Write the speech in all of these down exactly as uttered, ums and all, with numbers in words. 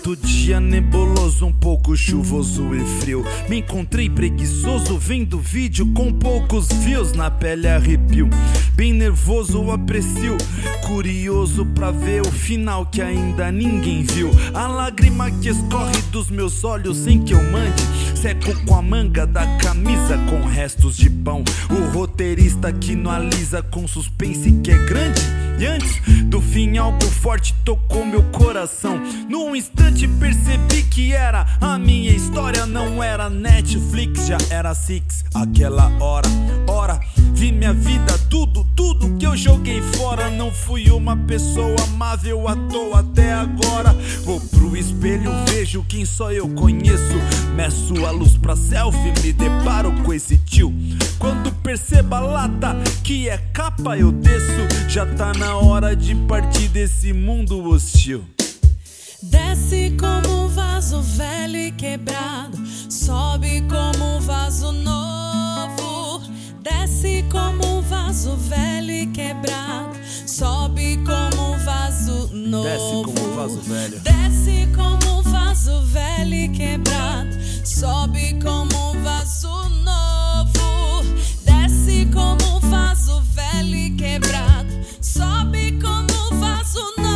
Certo dia nebuloso, um pouco chuvoso e frio, me encontrei preguiçoso vendo vídeo com poucos views. Na pele arrepio, bem nervoso aprecio, curioso pra ver o final que ainda ninguém viu. A lágrima que escorre dos meus olhos sem que eu mande, seco com a manga da camisa com restos de pão. O roteirista que não alisa com suspense que é grande, e antes do fim algo forte tocou meu coração. Num instante percebi que era a minha história. Não era Netflix, já era Six. Aquela hora, hora, vi minha vida, tudo, tudo que eu joguei fora. Não fui uma pessoa amável à toa até agora. Vou pro espelho, vejo quem só eu conheço, meço a luz pra selfie, me deparo com esse tio. Quando percebo a lata que é capa eu desço, já tá na hora de partir desse mundo hostil. Desce como um vaso velho e quebrado, sobe como um vaso novo. Desce como um vaso velho e quebrado, sobe como um vaso novo. Desce como um vaso velho. Desce como um vaso velho e quebrado, sobe como um vaso novo. Desce como um vaso velho e quebrado, sobe como um vaso novo.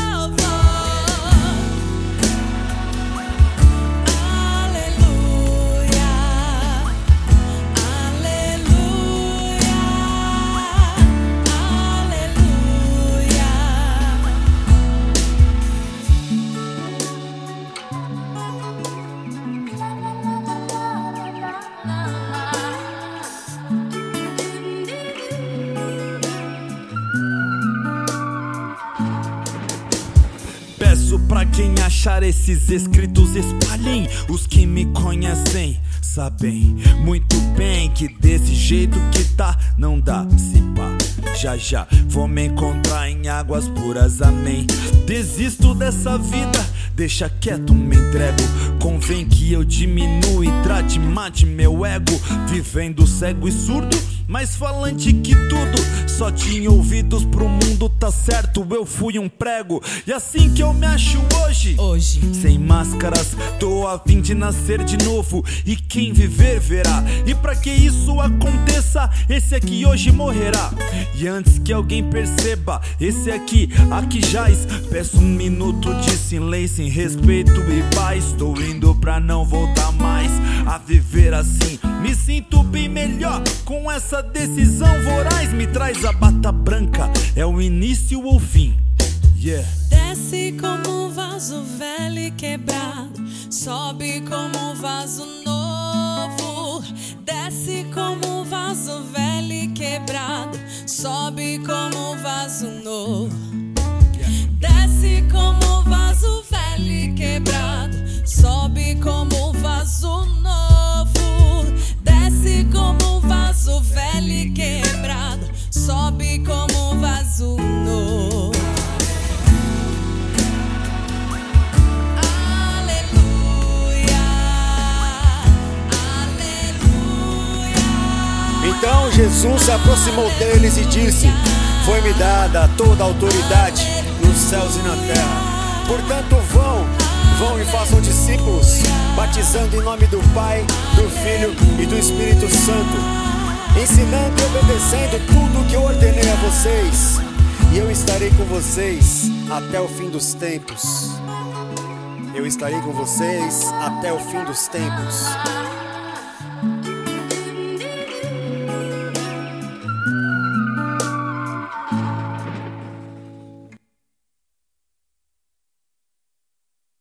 Peço pra quem achar esses escritos espalhem. Os que me conhecem sabem muito bem que desse jeito que tá não dá, se pá. Já já vou me encontrar em águas puras, amém. Desisto dessa vida, deixa quieto, me entrego. Convém que eu diminua e trate, mate meu ego. Vivendo cego e surdo, mais falante que tudo. Só tinha ouvidos pro mundo, tá certo, eu fui um prego. E assim que eu me acho hoje, Hoje sem máscaras, tô a fim de nascer de novo. E quem viver verá. E pra que isso aconteça, esse aqui hoje morrerá. E antes que alguém perceba, esse aqui, aqui jaz, peço um minuto de silêncio em respeito e paz. Estou indo pra não voltar mais a viver assim. Me sinto bem melhor com essa decisão voraz. Me traz a bata branca, é o início ou fim. Yeah. desce como um vaso velho e quebrado, sobe como um vaso novo. Desce como um vaso velho e quebrado, sobe como um vaso novo. Desce como um vaso velho e quebrado, sobe como um vaso novo. Desce como um vaso velho e quebrado, sobe como um vaso novo. Então Jesus se aproximou deles e disse: foi-me dada toda a autoridade nos céus e na terra. Portanto vão, vão e façam discípulos, batizando em nome do Pai, do Filho e do Espírito Santo, ensinando e obedecendo tudo o que eu ordenei a vocês. E eu estarei com vocês até o fim dos tempos. Eu estarei com vocês até o fim dos tempos.